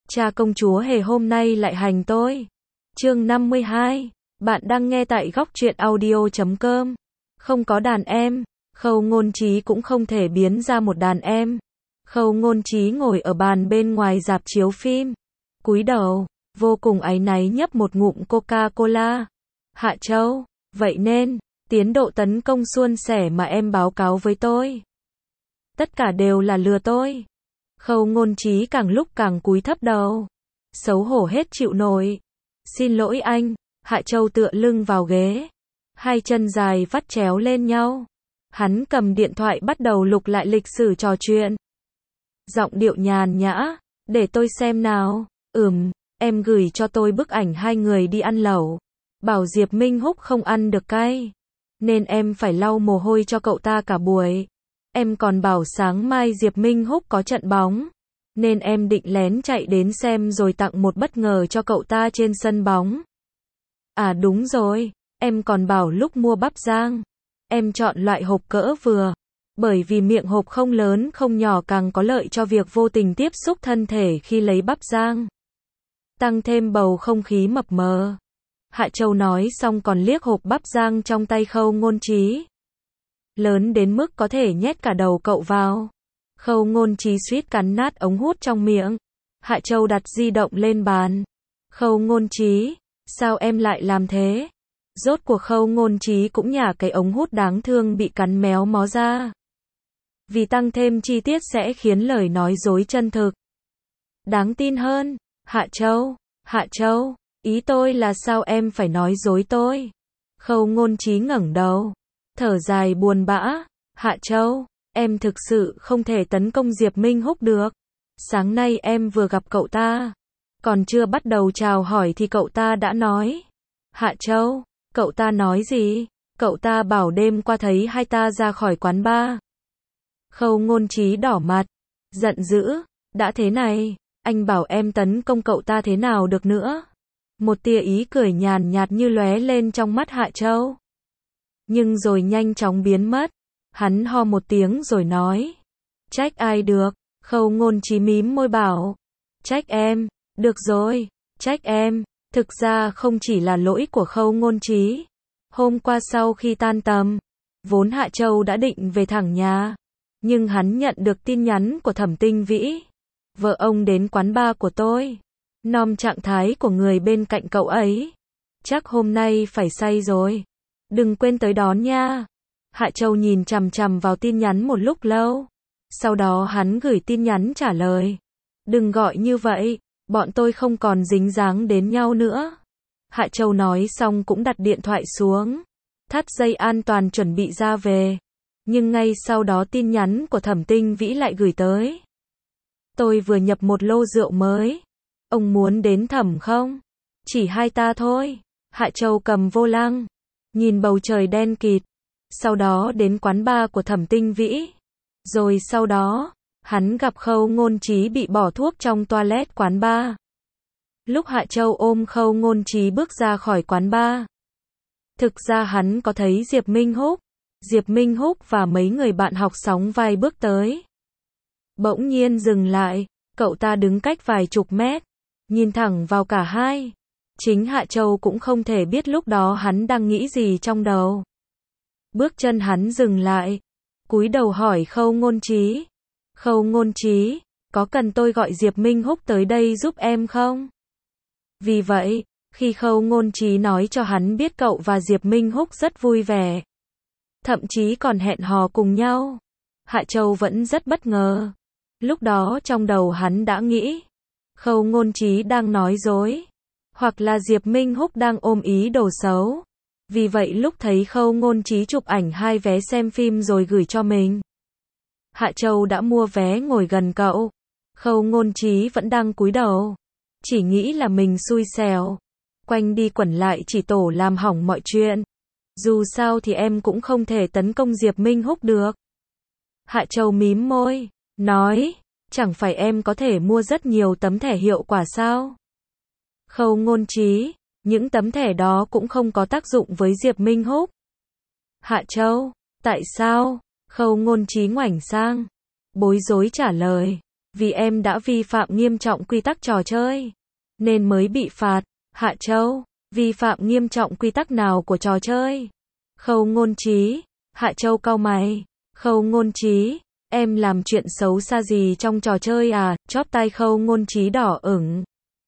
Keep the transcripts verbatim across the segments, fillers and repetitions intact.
Cha công chúa hề hôm nay lại hành tôi. Chương năm mươi hai. Bạn đang nghe tại góc truyện audio chấm com. Không có đàn em, Khâu Ngôn Trí cũng không thể biến ra một đàn em. Khâu Ngôn Trí ngồi ở bàn bên ngoài rạp chiếu phim, cúi đầu, vô cùng áy náy nhấp một ngụm Coca-Cola. Hạ Châu, vậy nên, tiến độ tấn công suôn sẻ mà em báo cáo với tôi, tất cả đều là lừa tôi. Khâu Ngôn Trí càng lúc càng cúi thấp đầu, xấu hổ hết chịu nổi. Xin lỗi anh. Hạ Châu tựa lưng vào ghế, hai chân dài vắt chéo lên nhau. Hắn cầm điện thoại bắt đầu lục lại lịch sử trò chuyện. Giọng điệu nhàn nhã, để tôi xem nào. Ừm, em gửi cho tôi bức ảnh hai người đi ăn lẩu. Bảo Diệp Minh Húc không ăn được cay, nên em phải lau mồ hôi cho cậu ta cả buổi. Em còn bảo sáng mai Diệp Minh Húc có trận bóng, nên em định lén chạy đến xem rồi tặng một bất ngờ cho cậu ta trên sân bóng. À đúng rồi, em còn bảo lúc mua bắp rang, em chọn loại hộp cỡ vừa, bởi vì miệng hộp không lớn không nhỏ càng có lợi cho việc vô tình tiếp xúc thân thể khi lấy bắp rang, tăng thêm bầu không khí mập mờ. Hạ Châu nói xong còn liếc hộp bắp rang trong tay Khâu Ngôn Trí. Lớn đến mức có thể nhét cả đầu cậu vào. Khâu Ngôn Trí suýt cắn nát ống hút trong miệng. Hạ Châu đặt di động lên bàn. Khâu Ngôn Trí, sao em lại làm thế? Rốt cuộc Khâu Ngôn Trí cũng nhả cái ống hút đáng thương bị cắn méo mó ra. Vì tăng thêm chi tiết sẽ khiến lời nói dối chân thực, đáng tin hơn. Hạ Châu, Hạ Châu, ý tôi là sao em phải nói dối tôi? Khâu Ngôn Trí ngẩng đầu, thở dài buồn bã. Hạ Châu, em thực sự không thể tấn công Diệp Minh Húc được. Sáng nay em vừa gặp cậu ta, còn chưa bắt đầu chào hỏi thì cậu ta đã nói. Hạ Châu, cậu ta nói gì? Cậu ta bảo đêm qua thấy hai ta ra khỏi quán bar. Khâu Ngôn Trí đỏ mặt, giận dữ. Đã thế này, anh bảo em tấn công cậu ta thế nào được nữa? Một tia ý cười nhàn nhạt như lóe lên trong mắt Hạ Châu, nhưng rồi nhanh chóng biến mất. Hắn ho một tiếng rồi nói. Trách ai được? Khâu Ngôn Trí mím môi bảo. Trách em. Được rồi, trách em. Thực ra không chỉ là lỗi của Khâu Ngôn Trí. Hôm qua sau khi tan tầm, vốn Hạ Châu đã định về thẳng nhà, nhưng hắn nhận được tin nhắn của Thẩm Tinh Vĩ. Vợ ông đến quán bar của tôi. Nom trạng thái của người bên cạnh cậu ấy, chắc hôm nay phải say rồi. Đừng quên tới đón nha. Hạ Châu nhìn chằm chằm vào tin nhắn một lúc lâu. Sau đó hắn gửi tin nhắn trả lời. Đừng gọi như vậy, bọn tôi không còn dính dáng đến nhau nữa. Hạ Châu nói xong cũng đặt điện thoại xuống, thắt dây an toàn chuẩn bị ra về. Nhưng ngay sau đó tin nhắn của Thẩm Tinh Vĩ lại gửi tới. Tôi vừa nhập một lô rượu mới. Ông muốn đến thẩm không? Chỉ hai ta thôi. Hạ Châu cầm vô lăng, nhìn bầu trời đen kịt. Sau đó đến quán bar của Thẩm Tinh Vĩ. Rồi sau đó, hắn gặp Khâu Ngôn Trí bị bỏ thuốc trong toilet quán bar. Lúc Hạ Châu ôm Khâu Ngôn Trí bước ra khỏi quán bar, thực ra hắn có thấy Diệp Minh Húc. Diệp Minh Húc và mấy người bạn học sóng vai bước tới. Bỗng nhiên dừng lại, cậu ta đứng cách vài chục mét, nhìn thẳng vào cả hai. Chính Hạ Châu cũng không thể biết lúc đó hắn đang nghĩ gì trong đầu. Bước chân hắn dừng lại, cúi đầu hỏi Khâu Ngôn Trí. Khâu Ngôn Trí, có cần tôi gọi Diệp Minh Húc tới đây giúp em không? Vì vậy, khi Khâu Ngôn Trí nói cho hắn biết cậu và Diệp Minh Húc rất vui vẻ, thậm chí còn hẹn hò cùng nhau, Hạ Châu vẫn rất bất ngờ. Lúc đó trong đầu hắn đã nghĩ, Khâu Ngôn Trí đang nói dối, hoặc là Diệp Minh Húc đang ôm ý đồ xấu. Vì vậy lúc thấy Khâu Ngôn Trí chụp ảnh hai vé xem phim rồi gửi cho mình, Hạ Châu đã mua vé ngồi gần cậu. Khâu Ngôn Trí vẫn đang cúi đầu, chỉ nghĩ là mình xui xẻo, quanh đi quẩn lại chỉ tổ làm hỏng mọi chuyện. Dù sao thì em cũng không thể tấn công Diệp Minh Húc được. Hạ Châu mím môi, nói, chẳng phải em có thể mua rất nhiều tấm thẻ hiệu quả sao? Khâu Ngôn Trí, những tấm thẻ đó cũng không có tác dụng với Diệp Minh Húc. Hạ Châu, tại sao? Khâu Ngôn Trí ngoảnh sang, bối rối trả lời. Vì em đã vi phạm nghiêm trọng quy tắc trò chơi, nên mới bị phạt. Hạ Châu, vi phạm nghiêm trọng quy tắc nào của trò chơi? Khâu Ngôn Trí, Hạ Châu cau mày. Khâu Ngôn Trí, em làm chuyện xấu xa gì trong trò chơi à? Chóp tai Khâu Ngôn Trí đỏ ửng.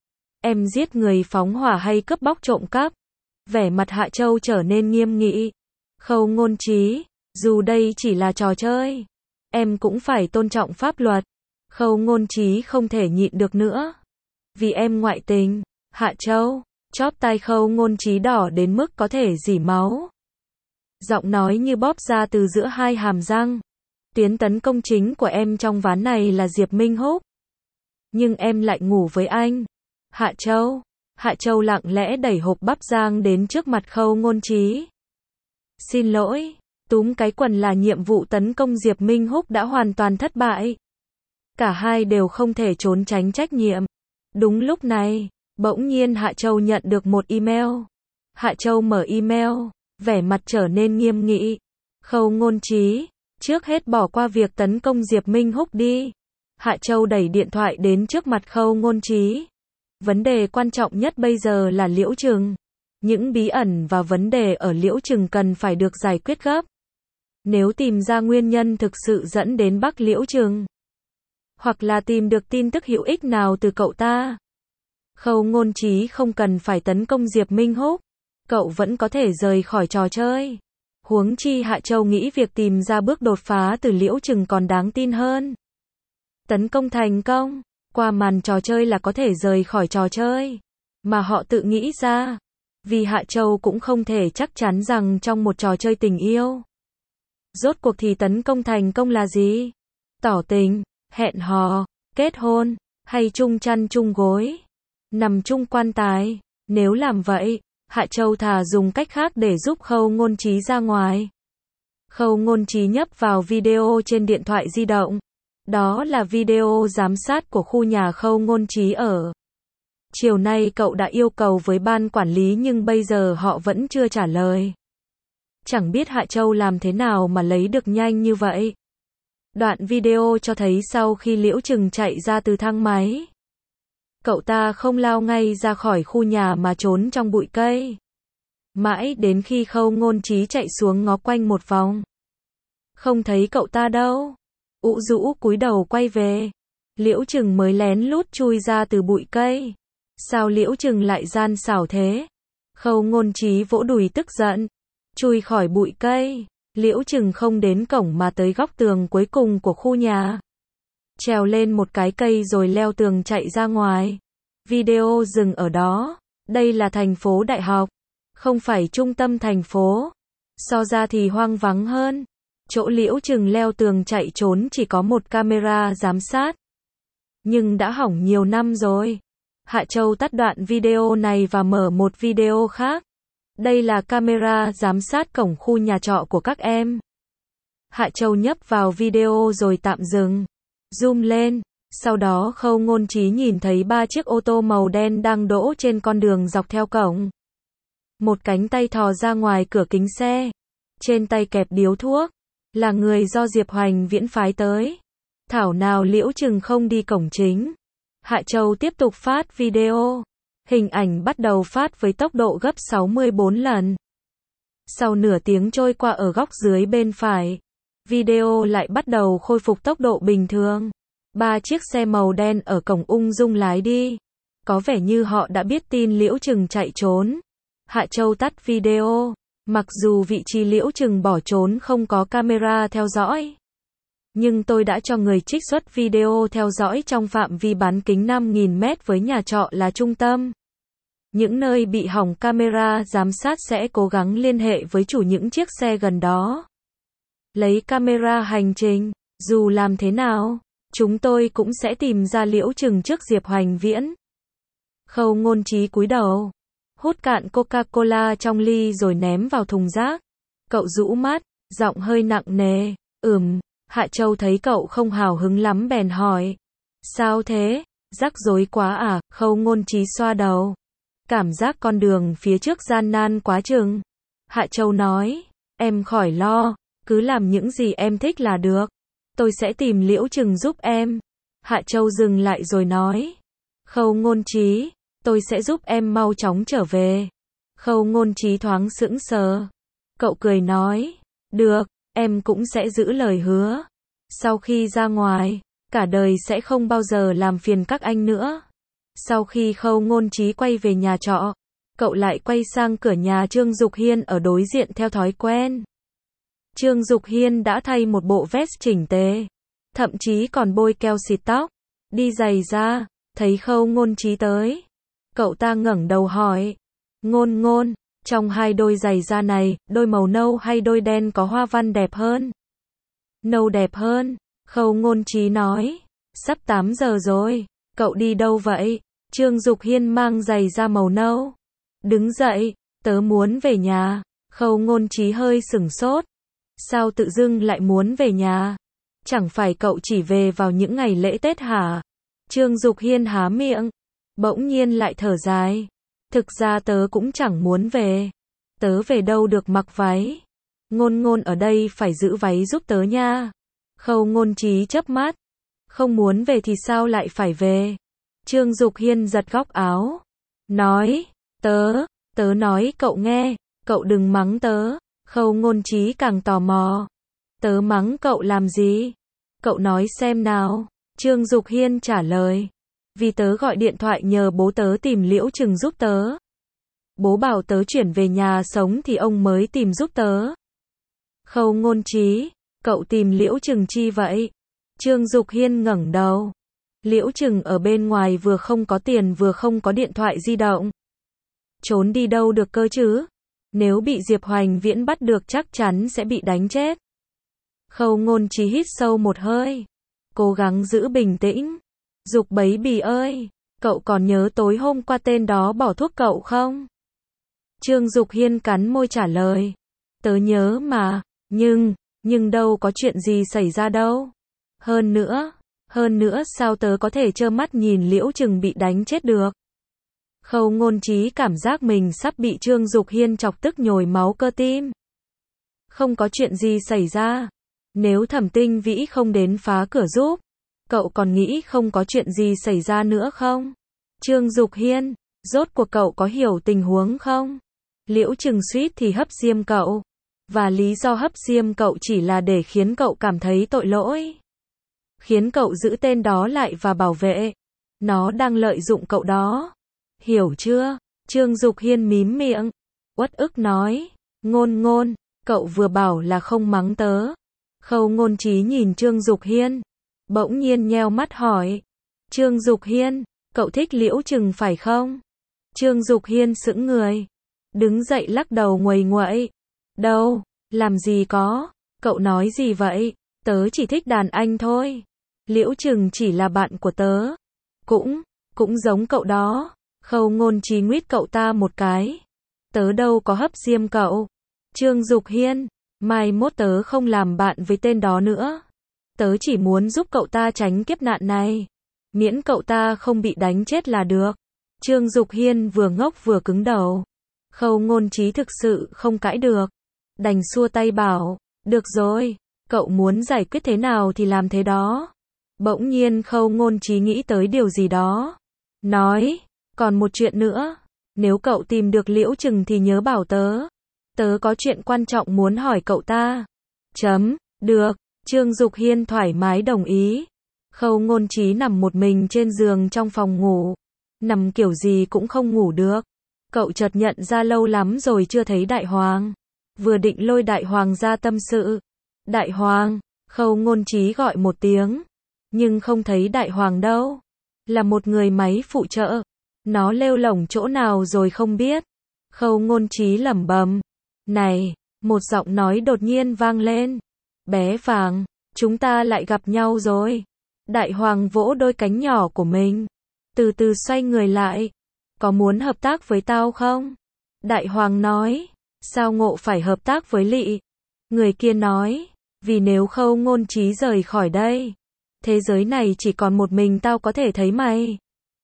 Em giết người, phóng hỏa hay cướp bóc trộm cắp? Vẻ mặt Hạ Châu trở nên nghiêm nghị. Khâu Ngôn Trí, dù đây chỉ là trò chơi, em cũng phải tôn trọng pháp luật. Khâu Ngôn Trí không thể nhịn được nữa. Vì em ngoại tình. Hạ Châu, chóp tai Khâu Ngôn Trí đỏ đến mức có thể rỉ máu. Giọng nói như bóp ra từ giữa hai hàm răng. Tuyến tấn công chính của em trong ván này là Diệp Minh Húc. Nhưng em lại ngủ với anh. Hạ Châu, Hạ Châu lặng lẽ đẩy hộp bắp rang đến trước mặt Khâu Ngôn Trí. Xin lỗi, túm cái quần là nhiệm vụ tấn công Diệp Minh Húc đã hoàn toàn thất bại. Cả hai đều không thể trốn tránh trách nhiệm. Đúng lúc này, bỗng nhiên Hạ Châu nhận được một email. Hạ Châu mở email, vẻ mặt trở nên nghiêm nghị. Khâu Ngôn Trí, trước hết bỏ qua việc tấn công Diệp Minh Húc đi. Hạ Châu đẩy điện thoại đến trước mặt Khâu Ngôn Trí. Vấn đề quan trọng nhất bây giờ là Liễu Trừng. Những bí ẩn và vấn đề ở Liễu Trừng cần phải được giải quyết gấp. Nếu tìm ra nguyên nhân thực sự dẫn đến Bắc Liễu Trừng, hoặc là tìm được tin tức hữu ích nào từ cậu ta, Khâu Ngôn Trí không cần phải tấn công Diệp Minh Húc. Cậu vẫn có thể rời khỏi trò chơi. Huống chi Hạ Châu nghĩ việc tìm ra bước đột phá từ Liễu Trừng còn đáng tin hơn. Tấn công thành công, qua màn trò chơi là có thể rời khỏi trò chơi mà họ tự nghĩ ra. Vì Hạ Châu cũng không thể chắc chắn rằng trong một trò chơi tình yêu, rốt cuộc thì tấn công thành công là gì? Tỏ tình, hẹn hò, kết hôn, hay chung chăn chung gối, nằm chung quan tài? Nếu làm vậy, Hạ Châu thà dùng cách khác để giúp Khâu Ngôn Trí ra ngoài. Khâu Ngôn Trí nhấp vào video trên điện thoại di động. Đó là video giám sát của khu nhà Khâu Ngôn Trí ở. Chiều nay cậu đã yêu cầu với ban quản lý nhưng bây giờ họ vẫn chưa trả lời. Chẳng biết Hạ Châu làm thế nào mà lấy được nhanh như vậy. Đoạn video cho thấy sau khi Liễu Trừng chạy ra từ thang máy, cậu ta không lao ngay ra khỏi khu nhà mà trốn trong bụi cây. Mãi đến khi Khâu Ngôn Trí chạy xuống ngó quanh một vòng, không thấy cậu ta đâu. Ụ rũ cúi đầu quay về, Liễu Trừng mới lén lút chui ra từ bụi cây. Sao Liễu Trừng lại gian xảo thế? Khâu Ngôn Trí vỗ đùi tức giận. Chui khỏi bụi cây, Liễu Trừng không đến cổng mà tới góc tường cuối cùng của khu nhà. Trèo lên một cái cây rồi leo tường chạy ra ngoài. Video dừng ở đó. Đây là thành phố đại học, không phải trung tâm thành phố. So ra thì hoang vắng hơn. Chỗ Liễu Trừng leo tường chạy trốn chỉ có một camera giám sát. Nhưng đã hỏng nhiều năm rồi. Hạ Châu tắt đoạn video này và mở một video khác. Đây là camera giám sát cổng khu nhà trọ của các em. Hạ Châu nhấp vào video rồi tạm dừng. Zoom lên. Sau đó Khâu Ngôn Trí nhìn thấy ba chiếc ô tô màu đen đang đỗ trên con đường dọc theo cổng. Một cánh tay thò ra ngoài cửa kính xe. Trên tay kẹp điếu thuốc. Là người do Diệp Hoành Viễn phái tới. Thảo nào Liễu Trừng không đi cổng chính. Hạ Châu tiếp tục phát video. Hình ảnh bắt đầu phát với tốc độ gấp sáu mươi bốn lần. Sau nửa tiếng trôi qua ở góc dưới bên phải, video lại bắt đầu khôi phục tốc độ bình thường. Ba chiếc xe màu đen ở cổng ung dung lái đi. Có vẻ như họ đã biết tin Liễu Trừng chạy trốn. Hạ Châu tắt video. Mặc dù vị trí Liễu Trừng bỏ trốn không có camera theo dõi, nhưng tôi đã cho người trích xuất video theo dõi trong phạm vi bán kính năm nghìn mét với nhà trọ là trung tâm. Những nơi bị hỏng camera giám sát sẽ cố gắng liên hệ với chủ những chiếc xe gần đó. Lấy camera hành trình, dù làm thế nào, chúng tôi cũng sẽ tìm ra Liễu Trừng trước Diệp Hoành Viễn. Khâu Ngôn Trí cúi đầu, hút cạn Coca-Cola trong ly rồi ném vào thùng rác. Cậu rũ mắt, giọng hơi nặng nề. Ừm. Hạ Châu thấy cậu không hào hứng lắm bèn hỏi. Sao thế? Rắc rối quá à? Khâu Ngôn Trí xoa đầu. Cảm giác con đường phía trước gian nan quá chừng. Hạ Châu nói. Em khỏi lo, cứ làm những gì em thích là được. Tôi sẽ tìm Liễu Trừng giúp em. Hạ Châu dừng lại rồi nói. Khâu Ngôn Trí, tôi sẽ giúp em mau chóng trở về. Khâu Ngôn Trí thoáng sững sờ. Cậu cười nói. Được, em cũng sẽ giữ lời hứa. Sau khi ra ngoài, cả đời sẽ không bao giờ làm phiền các anh nữa. Sau khi Khâu Ngôn Trí quay về nhà trọ, cậu lại quay sang cửa nhà Trương Dục Hiên ở đối diện theo thói quen. Trương Dục Hiên đã thay một bộ vest chỉnh tề, thậm chí còn bôi keo xịt tóc, đi giày ra, thấy Khâu Ngôn Trí tới. Cậu ta ngẩng đầu hỏi, Ngôn Ngôn, trong hai đôi giày da này, đôi màu nâu hay đôi đen có hoa văn đẹp hơn? Nâu đẹp hơn, Khâu Ngôn Trí nói. Sắp tám giờ rồi, cậu đi đâu vậy? Trương Dục Hiên mang giày da màu nâu. Đứng dậy, tớ muốn về nhà. Khâu Ngôn Trí hơi sửng sốt. Sao tự dưng lại muốn về nhà? Chẳng phải cậu chỉ về vào những ngày lễ Tết hả? Trương Dục Hiên há miệng, bỗng nhiên lại thở dài. Thực ra tớ cũng chẳng muốn về. Tớ về đâu được mặc váy. Ngôn Ngôn ở đây phải giữ váy giúp tớ nha. Khâu Ngôn Trí chớp mắt. Không muốn về thì sao lại phải về? Trương Dục Hiên giật góc áo. Nói, tớ, tớ nói cậu nghe, cậu đừng mắng tớ. Khâu Ngôn Trí càng tò mò. Tớ mắng cậu làm gì? Cậu nói xem nào. Trương Dục Hiên trả lời. Vì tớ gọi điện thoại nhờ bố tớ tìm Liễu Trừng giúp tớ. Bố bảo tớ chuyển về nhà sống thì ông mới tìm giúp tớ. Khâu Ngôn Trí, cậu tìm Liễu Trừng chi vậy? Trương Dục Hiên ngẩng đầu. Liễu Trừng ở bên ngoài vừa không có tiền vừa không có điện thoại di động. Trốn đi đâu được cơ chứ? Nếu bị Diệp Hoành Viễn bắt được chắc chắn sẽ bị đánh chết. Khâu Ngôn Trí hít sâu một hơi, cố gắng giữ bình tĩnh. Dục Bấy Bì ơi, cậu còn nhớ tối hôm qua tên đó bỏ thuốc cậu không? Trương Dục Hiên cắn môi trả lời. Tớ nhớ mà, nhưng, nhưng đâu có chuyện gì xảy ra đâu. Hơn nữa, hơn nữa sao tớ có thể trơ mắt nhìn Liễu Trừng bị đánh chết được? Khâu Ngôn Trí cảm giác mình sắp bị Trương Dục Hiên chọc tức nhồi máu cơ tim. Không có chuyện gì xảy ra. Nếu Thẩm Tinh Vĩ không đến phá cửa giúp, cậu còn nghĩ không có chuyện gì xảy ra nữa không? Trương Dục Hiên, rốt cuộc cậu có hiểu tình huống không? Liễu Trừng suýt thì hấp diêm cậu. Và lý do hấp diêm cậu chỉ là để khiến cậu cảm thấy tội lỗi. Khiến cậu giữ tên đó lại và bảo vệ. Nó đang lợi dụng cậu đó. Hiểu chưa? Trương Dục Hiên mím miệng, uất ức nói. Ngôn Ngôn, cậu vừa bảo là không mắng tớ. Khâu Ngôn Trí nhìn Trương Dục Hiên, bỗng nhiên nheo mắt hỏi. Trương Dục Hiên, cậu thích Liễu Trừng phải không? Trương Dục Hiên sững người, đứng dậy lắc đầu nguầy nguậy. Đâu, làm gì có, cậu nói gì vậy? Tớ chỉ thích đàn anh thôi. Liễu Trừng chỉ là bạn của tớ. Cũng, cũng giống cậu đó. Khâu Ngôn Trí nguyết cậu ta một cái. Tớ đâu có hấp diêm cậu. Trương Dục Hiên, mai mốt tớ không làm bạn với tên đó nữa. Tớ chỉ muốn giúp cậu ta tránh kiếp nạn này. Miễn cậu ta không bị đánh chết là được. Trương Dục Hiên vừa ngốc vừa cứng đầu. Khâu Ngôn Trí thực sự không cãi được. Đành xua tay bảo, được rồi, cậu muốn giải quyết thế nào thì làm thế đó. Bỗng nhiên Khâu Ngôn Trí nghĩ tới điều gì đó. Nói, còn một chuyện nữa. Nếu cậu tìm được Liễu Trừng thì nhớ bảo tớ. Tớ có chuyện quan trọng muốn hỏi cậu ta. Chấm, được. Trương Dục Hiên thoải mái đồng ý. Khâu Ngôn Trí nằm một mình trên giường trong phòng ngủ. Nằm kiểu gì cũng không ngủ được. Cậu chợt nhận ra lâu lắm rồi chưa thấy Đại Hoàng. Vừa định lôi Đại Hoàng ra tâm sự. Đại Hoàng, Khâu Ngôn Trí gọi một tiếng. Nhưng không thấy Đại Hoàng đâu. Là một người máy phụ trợ. Nó lêu lổng chỗ nào rồi không biết. Khâu Ngôn Trí lẩm bẩm. Này, một giọng nói đột nhiên vang lên. Bé Vàng, chúng ta lại gặp nhau rồi. Đại Hoàng vỗ đôi cánh nhỏ của mình. Từ từ xoay người lại. Có muốn hợp tác với tao không? Đại Hoàng nói. Sao Ngộ phải hợp tác với Lị? Người kia nói. Vì nếu Khâu Ngôn Trí rời khỏi đây, thế giới này chỉ còn một mình tao có thể thấy mày.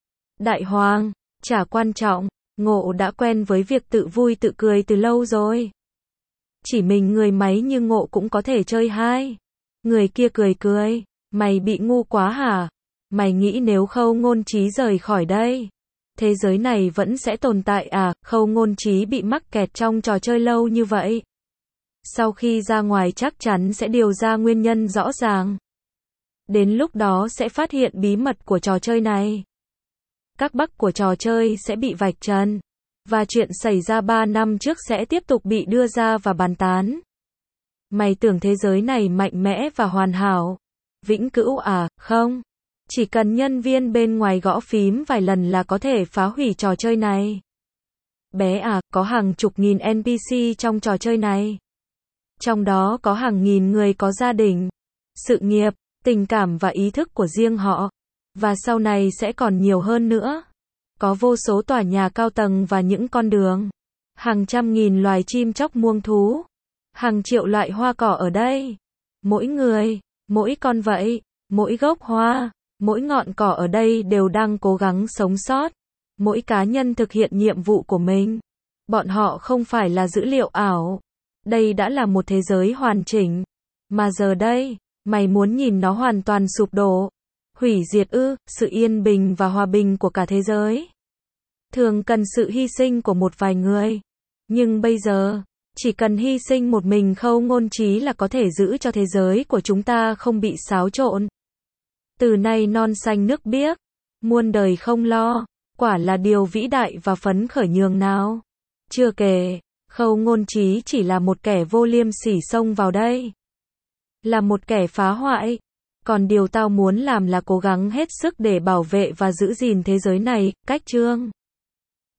Đại Hoàng, chả quan trọng. Ngộ đã quen với việc tự vui tự cười từ lâu rồi. Chỉ mình người máy như Ngộ cũng có thể chơi hai. Người kia cười cười. Mày bị ngu quá hả? Mày nghĩ nếu Khâu Ngôn Trí rời khỏi đây, thế giới này vẫn sẽ tồn tại à? Khâu Ngôn Trí bị mắc kẹt trong trò chơi lâu như vậy. Sau khi ra ngoài chắc chắn sẽ điều ra nguyên nhân rõ ràng. Đến lúc đó sẽ phát hiện bí mật của trò chơi này. Các bug của trò chơi sẽ bị vạch trần. Và chuyện xảy ra ba năm trước sẽ tiếp tục bị đưa ra và bàn tán. Mày tưởng thế giới này mạnh mẽ và hoàn hảo, vĩnh cửu à? Không. Chỉ cần nhân viên bên ngoài gõ phím vài lần là có thể phá hủy trò chơi này. Bé à, có hàng chục nghìn en pê xê trong trò chơi này. Trong đó có hàng nghìn người có gia đình, sự nghiệp, tình cảm và ý thức của riêng họ. Và sau này sẽ còn nhiều hơn nữa. Có vô số tòa nhà cao tầng và những con đường. Hàng trăm nghìn loài chim chóc muông thú. Hàng triệu loại hoa cỏ ở đây. Mỗi người, mỗi con vậy, mỗi gốc hoa, mỗi ngọn cỏ ở đây đều đang cố gắng sống sót. Mỗi cá nhân thực hiện nhiệm vụ của mình. Bọn họ không phải là dữ liệu ảo. Đây đã là một thế giới hoàn chỉnh. Mà giờ đây, mày muốn nhìn nó hoàn toàn sụp đổ. Hủy diệt ư? Sự yên bình và hòa bình của cả thế giới thường cần sự hy sinh của một vài người. Nhưng bây giờ, chỉ cần hy sinh một mình Khâu Ngôn Trí là có thể giữ cho thế giới của chúng ta không bị xáo trộn. Từ nay non xanh nước biếc, muôn đời không lo, quả là điều vĩ đại và phấn khởi nhường nào. Chưa kể, Khâu Ngôn Trí chỉ là một kẻ vô liêm sỉ xông vào đây. Là một kẻ phá hoại. Còn điều tao muốn làm là cố gắng hết sức để bảo vệ và giữ gìn thế giới này. Cách chương